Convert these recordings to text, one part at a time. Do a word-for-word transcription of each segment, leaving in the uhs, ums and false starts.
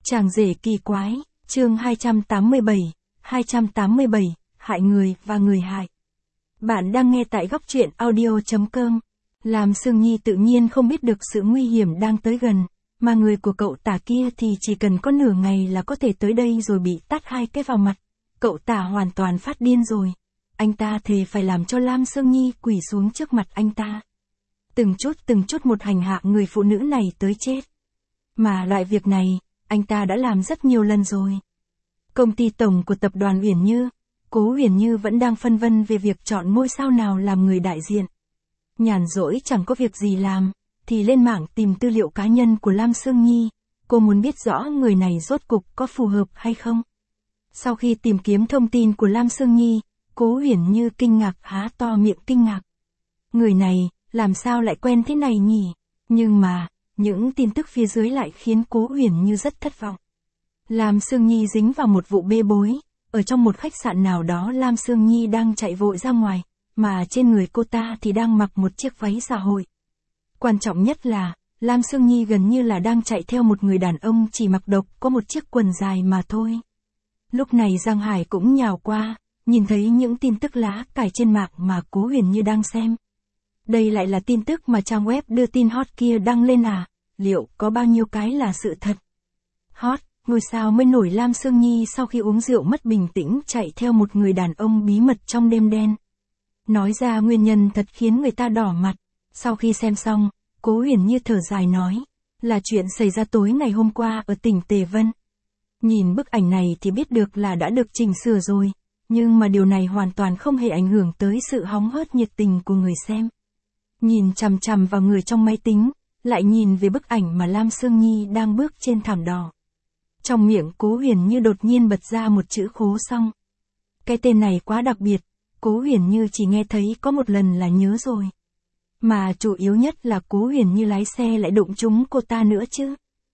Chàng rể kỳ quái, chương hai trăm tám mươi bảy, hai trăm tám mươi bảy, hại người và người hại. Bạn đang nghe tại góc truyện audio chấm com. Làm Sương Nhi tự nhiên không biết được sự nguy hiểm đang tới gần, mà người của cậu tả kia thì chỉ cần có nửa ngày là có thể tới đây rồi bị tát hai cái vào mặt. Cậu tả hoàn toàn phát điên rồi. Anh ta thề phải làm cho Lam Sương Nhi quỳ xuống trước mặt anh ta. Từng chút từng chút một hành hạ người phụ nữ này tới chết. Mà loại việc này, anh ta đã làm rất nhiều lần rồi. Công ty tổng của tập đoàn Uyển Như, Cố Uyển Như vẫn đang phân vân về việc chọn ngôi sao nào làm người đại diện. Nhàn rỗi chẳng có việc gì làm, thì lên mạng tìm tư liệu cá nhân của Lam Sương Nhi. Cô muốn biết rõ người này rốt cục có phù hợp hay không. Sau khi tìm kiếm thông tin của Lam Sương Nhi, Cố Uyển Như kinh ngạc há to miệng kinh ngạc. Người này, làm sao lại quen thế này nhỉ? Nhưng mà, những tin tức phía dưới lại khiến Cố Uyển Như rất thất vọng. Lam Sương Nhi dính vào một vụ bê bối, ở trong một khách sạn nào đó Lam Sương Nhi đang chạy vội ra ngoài, mà trên người cô ta thì đang mặc một chiếc váy xã hội. Quan trọng nhất là, Lam Sương Nhi gần như là đang chạy theo một người đàn ông chỉ mặc độc có một chiếc quần dài mà thôi. Lúc này Giang Hải cũng nhào qua, nhìn thấy những tin tức lá cải trên mạng mà Cố Uyển Như đang xem. Đây lại là tin tức mà trang web đưa tin hot kia đăng lên à, liệu có bao nhiêu cái là sự thật? Hot, ngôi sao mới nổi Lam Sương Nhi sau khi uống rượu mất bình tĩnh chạy theo một người đàn ông bí mật trong đêm đen. Nói ra nguyên nhân thật khiến người ta đỏ mặt. Sau khi xem xong, Cố Uyển Như thở dài nói, là chuyện xảy ra tối ngày hôm qua ở tỉnh Tề Vân. Nhìn bức ảnh này thì biết được là đã được chỉnh sửa rồi, nhưng mà điều này hoàn toàn không hề ảnh hưởng tới sự hóng hớt nhiệt tình của người xem. Nhìn chằm chằm vào người trong máy tính, lại nhìn về bức ảnh mà Lam Sương Nhi đang bước trên thảm đỏ. Trong miệng Cố Uyển Như đột nhiên bật ra một chữ Khố Song. Cái tên này quá đặc biệt, Cố Uyển Như chỉ nghe thấy có một lần là nhớ rồi. Mà chủ yếu nhất là Cố Uyển Như lái xe lại đụng trúng cô ta nữa chứ.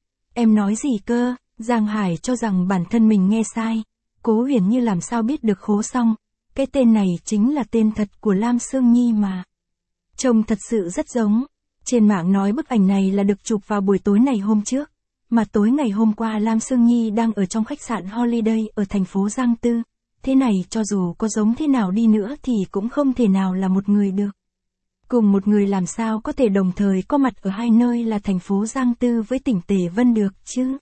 Em nói gì cơ? Giang Hải cho rằng bản thân mình nghe sai. Cố Uyển Như làm sao biết được Khố Song? Cái tên này chính là tên thật của Lam Sương Nhi mà. Trông thật sự rất giống. Trên mạng nói bức ảnh này là được chụp vào buổi tối ngày hôm trước. Mà tối ngày hôm qua Lam Sương Nhi đang ở trong khách sạn Holiday ở thành phố Giang Tư. Thế này cho dù có giống thế nào đi nữa thì cũng không thể nào là một người được. Cùng một người làm sao có thể đồng thời có mặt ở hai nơi là thành phố Giang Tư với tỉnh Tề Vân được chứ?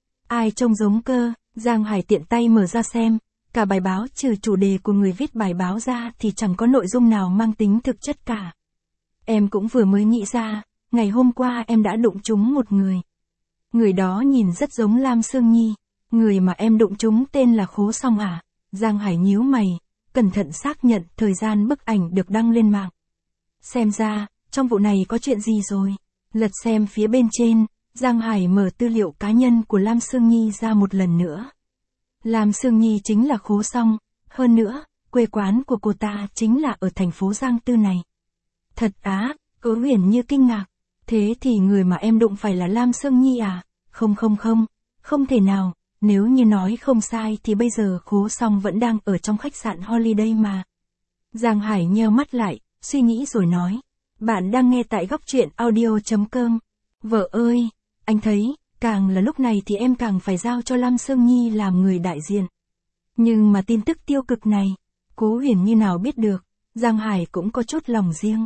Ai trông giống cơ? Giang Hải tiện tay mở ra xem. Cả bài báo trừ chủ đề của người viết bài báo ra thì chẳng có nội dung nào mang tính thực chất cả. Em cũng vừa mới nghĩ ra, ngày hôm qua em đã đụng trúng một người. Người đó nhìn rất giống Lam Sương Nhi. Người mà em đụng trúng tên là Khố Song à? Giang Hải nhíu mày, cẩn thận xác nhận thời gian bức ảnh được đăng lên mạng. Xem ra, trong vụ này có chuyện gì rồi? Lật xem phía bên trên, Giang Hải mở tư liệu cá nhân của Lam Sương Nhi ra một lần nữa. Lam Sương Nhi chính là Khố Song, hơn nữa, quê quán của cô ta chính là ở thành phố Giang Tư này. Thật á, Cố Uyển Như kinh ngạc. Thế thì người mà em đụng phải là Lam Sương Nhi à? Không không không, không thể nào, nếu như nói không sai thì bây giờ Khố Song vẫn đang ở trong khách sạn Holiday mà. Giang Hải nheo mắt lại, suy nghĩ rồi nói, bạn đang nghe tại góc truyện audio chấm com. Vợ ơi, anh thấy, càng là lúc này thì em càng phải giao cho Lam Sương Nhi làm người đại diện. Nhưng mà tin tức tiêu cực này, Cố Uyển Như nào biết được, Giang Hải cũng có chút lòng riêng.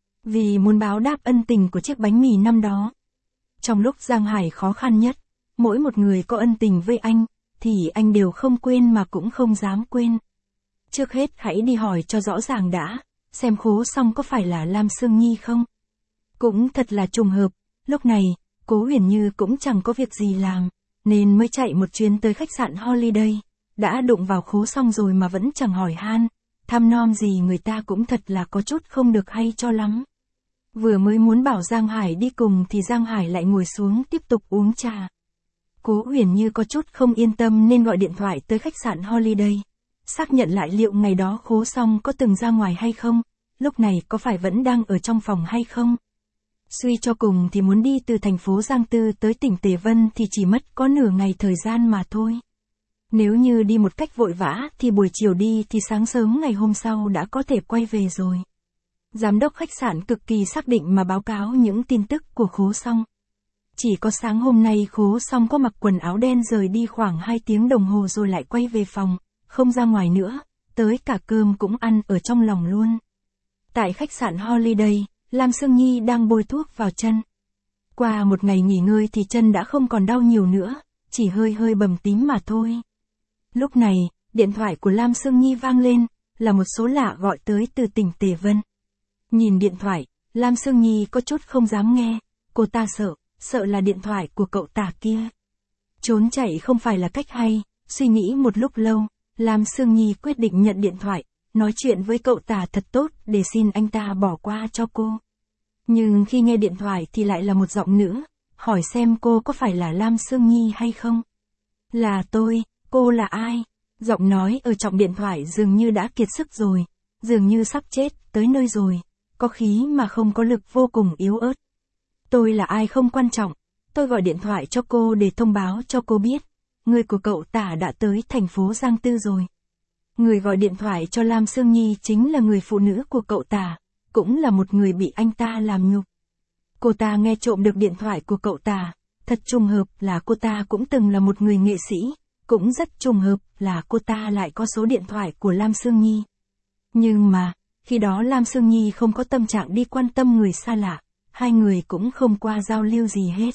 Vì muốn báo đáp ân tình của chiếc bánh mì năm đó. Trong lúc Giang Hải khó khăn nhất, mỗi một người có ân tình với anh, thì anh đều không quên mà cũng không dám quên. Trước hết hãy đi hỏi cho rõ ràng đã, xem Khố Song có phải là Lam Sương Nhi không? Cũng thật là trùng hợp, lúc này, Cố Uyển Như cũng chẳng có việc gì làm, nên mới chạy một chuyến tới khách sạn Holiday. Đã đụng vào Khố Song rồi mà vẫn chẳng hỏi han, thăm nom gì người ta cũng thật là có chút không được hay cho lắm. Vừa mới muốn bảo Giang Hải đi cùng thì Giang Hải lại ngồi xuống tiếp tục uống trà. Cố Uyển Như có chút không yên tâm nên gọi điện thoại tới khách sạn Holiday. Xác nhận lại liệu ngày đó Khố Song có từng ra ngoài hay không, lúc này có phải vẫn đang ở trong phòng hay không. Suy cho cùng thì muốn đi từ thành phố Giang Tư tới tỉnh Tề Vân thì chỉ mất có nửa ngày thời gian mà thôi. Nếu như đi một cách vội vã thì buổi chiều đi thì sáng sớm ngày hôm sau đã có thể quay về rồi. Giám đốc khách sạn cực kỳ xác định mà báo cáo những tin tức của Khố Song. Chỉ có sáng hôm nay Khố xong có mặc quần áo đen rời đi khoảng hai tiếng đồng hồ rồi lại quay về phòng, không ra ngoài nữa, tới cả cơm cũng ăn ở trong lòng luôn. Tại khách sạn Holiday, Lam Sương Nhi đang bôi thuốc vào chân. Qua một ngày nghỉ ngơi thì chân đã không còn đau nhiều nữa, chỉ hơi hơi bầm tím mà thôi. Lúc này, điện thoại của Lam Sương Nhi vang lên, là một số lạ gọi tới từ tỉnh Tề Vân. Nhìn điện thoại, Lam Sương Nhi có chút không dám nghe, cô ta sợ, sợ là điện thoại của cậu tả kia. Trốn chạy không phải là cách hay, suy nghĩ một lúc lâu, Lam Sương Nhi quyết định nhận điện thoại, nói chuyện với cậu tả thật tốt để xin anh ta bỏ qua cho cô. Nhưng khi nghe điện thoại thì lại là một giọng nữ, hỏi xem cô có phải là Lam Sương Nhi hay không. Là tôi, cô là ai? Giọng nói ở trong điện thoại dường như đã kiệt sức rồi, dường như sắp chết tới nơi rồi, có khí mà không có lực, vô cùng yếu ớt. Tôi là ai không quan trọng, tôi gọi điện thoại cho cô để thông báo cho cô biết, người của cậu tả đã tới thành phố Giang Tư rồi. Người gọi điện thoại cho Lam Sương Nhi chính là người phụ nữ của cậu tả, cũng là một người bị anh ta làm nhục. Cô ta nghe trộm được điện thoại của cậu tả, thật trùng hợp là cô ta cũng từng là một người nghệ sĩ, cũng rất trùng hợp là cô ta lại có số điện thoại của Lam Sương Nhi. Nhưng mà, khi đó Lam Sương Nhi không có tâm trạng đi quan tâm người xa lạ, hai người cũng không qua giao lưu gì hết.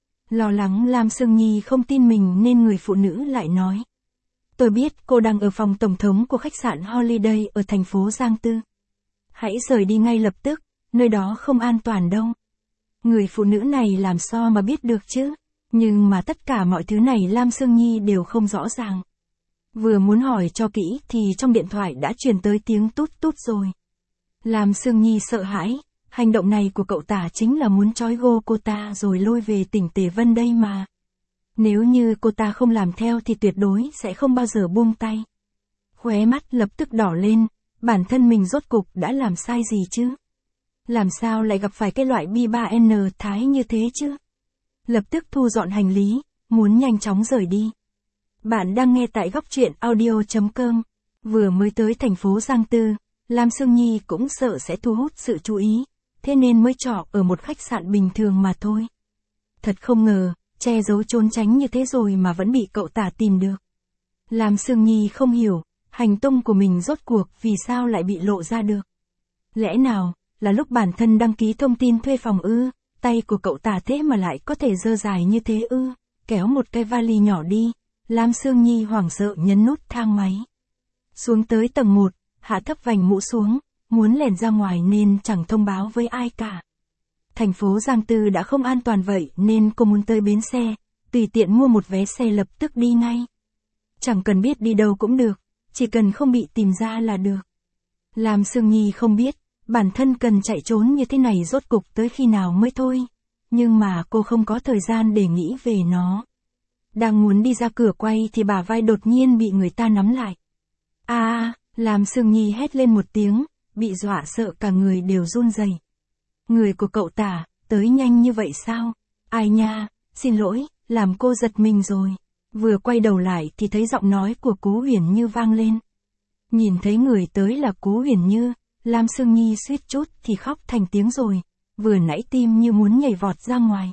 Lo lắng Lam Sương Nhi không tin mình nên người phụ nữ lại nói. Tôi biết cô đang ở phòng tổng thống của khách sạn Holiday ở thành phố Giang Tư. Hãy rời đi ngay lập tức, nơi đó không an toàn đâu. Người phụ nữ này làm sao mà biết được chứ? Nhưng mà tất cả mọi thứ này Lam Sương Nhi đều không rõ ràng. Vừa muốn hỏi cho kỹ thì trong điện thoại đã truyền tới tiếng tút tút rồi. Lam Sương Nhi sợ hãi, hành động này của cậu tả chính là muốn trói gô cô ta rồi lôi về tỉnh Tề Vân đây mà. Nếu như cô ta không làm theo thì tuyệt đối sẽ không bao giờ buông tay. Khóe mắt lập tức đỏ lên, bản thân mình rốt cục đã làm sai gì chứ? Làm sao lại gặp phải cái loại bi ba en thái như thế chứ? Lập tức thu dọn hành lý, muốn nhanh chóng rời đi. Bạn đang nghe tại góc truyện audio chấm com. Vừa mới tới thành phố Giang Tư, Lam Sương Nhi cũng sợ sẽ thu hút sự chú ý, thế nên mới trọ ở một khách sạn bình thường mà thôi. Thật không ngờ, che giấu trốn tránh như thế rồi mà vẫn bị cậu tả tìm được. Lam Sương Nhi không hiểu, hành tung của mình rốt cuộc vì sao lại bị lộ ra được. Lẽ nào, là lúc bản thân đăng ký thông tin thuê phòng ư, tay của cậu tả thế mà lại có thể dơ dài như thế ư, kéo một cái vali nhỏ đi, Lam Sương Nhi hoảng sợ nhấn nút thang máy. Xuống tới tầng một, hạ thấp vành mũ xuống, muốn lẻn ra ngoài nên chẳng thông báo với ai cả. Thành phố Giang Tư đã không an toàn vậy nên cô muốn tới bến xe, tùy tiện mua một vé xe lập tức đi ngay. Chẳng cần biết đi đâu cũng được, chỉ cần không bị tìm ra là được. Lam Sương Nhi không biết, bản thân cần chạy trốn như thế này rốt cục tới khi nào mới thôi. Nhưng mà cô không có thời gian để nghĩ về nó. Đang muốn đi ra cửa quay thì bả vai đột nhiên bị người ta nắm lại. A, à, Lam Sương Nhi hét lên một tiếng, bị dọa sợ cả người đều run rẩy. Người của cậu tả, tới nhanh như vậy sao? Ai nha, xin lỗi, làm cô giật mình rồi. Vừa quay đầu lại thì thấy giọng nói của Cố Huyền Như vang lên. Nhìn thấy người tới là Cố Huyền Như, Lam Sương Nhi suýt chút thì khóc thành tiếng rồi, vừa nãy tim như muốn nhảy vọt ra ngoài.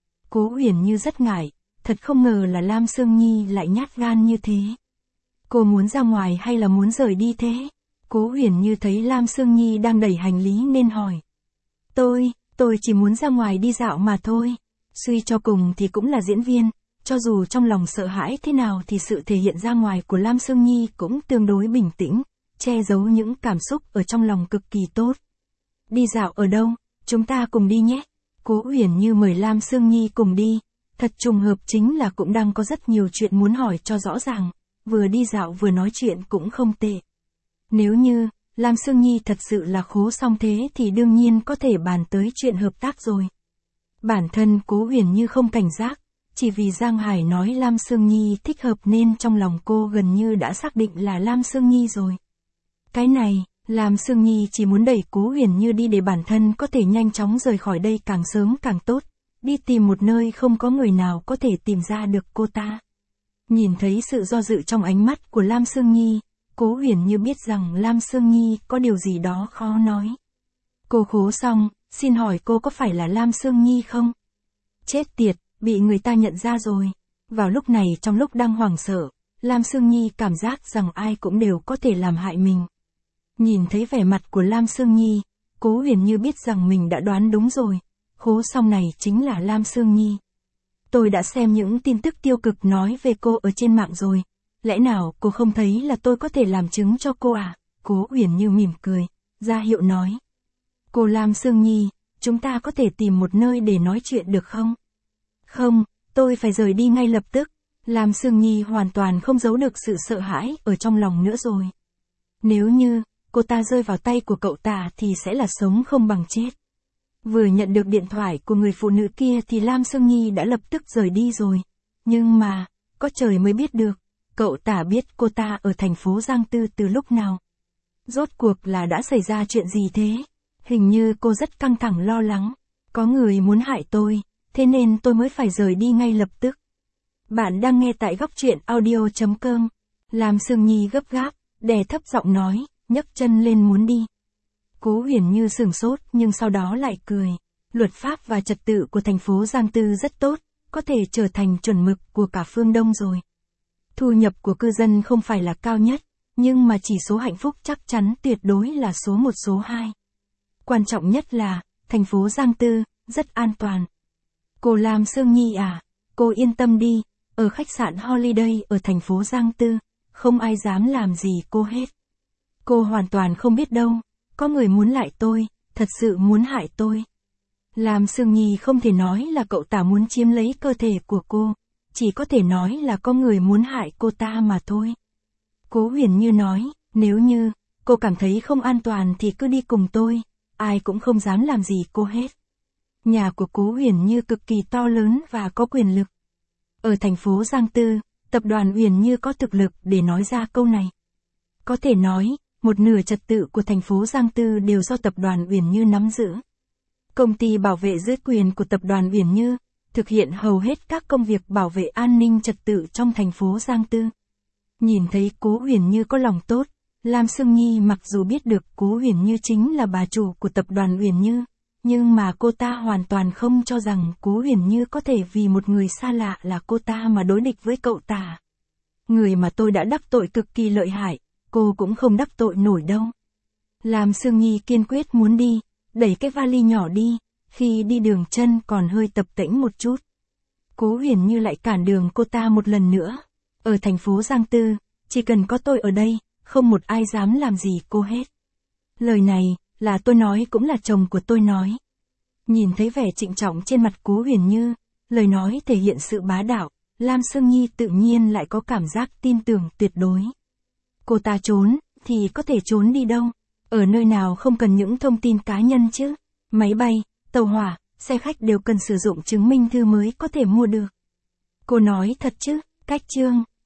Cố Huyền Như rất ngại, thật không ngờ là Lam Sương Nhi lại nhát gan như thế. Cô muốn ra ngoài hay là muốn rời đi thế? Cố Huyền Như thấy Lam Sương Nhi đang đẩy hành lý nên hỏi. Tôi, tôi chỉ muốn ra ngoài đi dạo mà thôi. Suy cho cùng thì cũng là diễn viên, cho dù trong lòng sợ hãi thế nào thì sự thể hiện ra ngoài của Lam Sương Nhi cũng tương đối bình tĩnh, che giấu những cảm xúc ở trong lòng cực kỳ tốt. Đi dạo ở đâu? Chúng ta cùng đi nhé. Cố Huyền Như mời Lam Sương Nhi cùng đi. Thật trùng hợp chính là cũng đang có rất nhiều chuyện muốn hỏi cho rõ ràng, vừa đi dạo vừa nói chuyện cũng không tệ. Nếu như, Lam Sương Nhi thật sự là khố xong thế thì đương nhiên có thể bàn tới chuyện hợp tác rồi. Bản thân Cố Huyền Như không cảnh giác, chỉ vì Giang Hải nói Lam Sương Nhi thích hợp nên trong lòng cô gần như đã xác định là Lam Sương Nhi rồi. Cái này, Lam Sương Nhi chỉ muốn đẩy Cố Huyền Như đi để bản thân có thể nhanh chóng rời khỏi đây càng sớm càng tốt, đi tìm một nơi không có người nào có thể tìm ra được cô ta. Nhìn thấy sự do dự trong ánh mắt của Lam Sương Nhi, Cố Huyền Như biết rằng Lam Sương Nhi có điều gì đó khó nói. Cô khố xong, xin hỏi cô có phải là Lam Sương Nhi không? Chết tiệt, bị người ta nhận ra rồi. Vào lúc này trong lúc đang hoảng sợ, Lam Sương Nhi cảm giác rằng ai cũng đều có thể làm hại mình. Nhìn thấy vẻ mặt của Lam Sương Nhi, Cố Huyền Như biết rằng mình đã đoán đúng rồi. Khố song này chính là Lam Sương Nhi. Tôi đã xem những tin tức tiêu cực nói về cô ở trên mạng rồi. Lẽ nào cô không thấy là tôi có thể làm chứng cho cô à? Cố Huyền Như mỉm cười, ra hiệu nói. Cô Lam Sương Nhi, chúng ta có thể tìm một nơi để nói chuyện được không? Không, tôi phải rời đi ngay lập tức. Lam Sương Nhi hoàn toàn không giấu được sự sợ hãi ở trong lòng nữa rồi. Nếu như cô ta rơi vào tay của cậu ta thì sẽ là sống không bằng chết. Vừa nhận được điện thoại của người phụ nữ kia thì Lam Sương Nhi đã lập tức rời đi rồi. Nhưng mà, có trời mới biết được, cậu ta biết cô ta ở thành phố Giang Tư từ lúc nào. Rốt cuộc là đã xảy ra chuyện gì thế? Hình như cô rất căng thẳng lo lắng. Có người muốn hại tôi, thế nên tôi mới phải rời đi ngay lập tức. Bạn đang nghe tại góc truyện audio chấm com. Lam Sương Nhi gấp gáp, đè thấp giọng nói, nhấc chân lên muốn đi. Cố Huyền Như sửng sốt nhưng sau đó lại cười. Luật pháp và trật tự của thành phố Giang Tư rất tốt, có thể trở thành chuẩn mực của cả phương Đông rồi. Thu nhập của cư dân không phải là cao nhất, nhưng mà chỉ số hạnh phúc chắc chắn tuyệt đối là số một số hai. Quan trọng nhất là, thành phố Giang Tư, rất an toàn. Cô Lam Sương Nhi à, cô yên tâm đi, ở khách sạn Holiday ở thành phố Giang Tư, không ai dám làm gì cô hết. Cô hoàn toàn không biết đâu, có người muốn hại tôi, thật sự muốn hại tôi. Lam Sương Nhi không thể nói là cậu ta muốn chiếm lấy cơ thể của cô, chỉ có thể nói là có người muốn hại cô ta mà thôi. Cố Huyền Như nói, nếu như cô cảm thấy không an toàn thì cứ đi cùng tôi, ai cũng không dám làm gì cô hết. Nhà của Cố Huyền Như cực kỳ to lớn và có quyền lực. Ở thành phố Giang Tư, tập đoàn Huyền Như có thực lực để nói ra câu này. Có thể nói, một nửa trật tự của thành phố Giang Tư đều do tập đoàn Huyền Như nắm giữ. Công ty bảo vệ dưới quyền của tập đoàn Huyền Như, thực hiện hầu hết các công việc bảo vệ an ninh trật tự trong thành phố Giang Tư. Nhìn thấy Cố Huyền Như có lòng tốt, Lam Sương Nhi mặc dù biết được Cố Huyền Như chính là bà chủ của tập đoàn Huyền Như, nhưng mà cô ta hoàn toàn không cho rằng Cố Huyền Như có thể vì một người xa lạ là cô ta mà đối địch với cậu ta. Người mà tôi đã đắc tội cực kỳ lợi hại, cô cũng không đắc tội nổi đâu. Lam Sương Nhi kiên quyết muốn đi, đẩy cái vali nhỏ đi, khi đi đường chân còn hơi tập tễnh một chút. Cố Huyền Như lại cản đường cô ta một lần nữa. Ở thành phố Giang Tư, chỉ cần có tôi ở đây, không một ai dám làm gì cô hết. Lời này, là tôi nói cũng là chồng của tôi nói. Nhìn thấy vẻ trịnh trọng trên mặt Cố Huyền Như, lời nói thể hiện sự bá đạo, Lam Sương Nhi tự nhiên lại có cảm giác tin tưởng tuyệt đối. Cô ta trốn, thì có thể trốn đi đâu? Ở nơi nào không cần những thông tin cá nhân chứ? Máy bay, tàu hỏa, xe khách đều cần sử dụng chứng minh thư mới có thể mua được. Cô nói thật chứ? Cách chương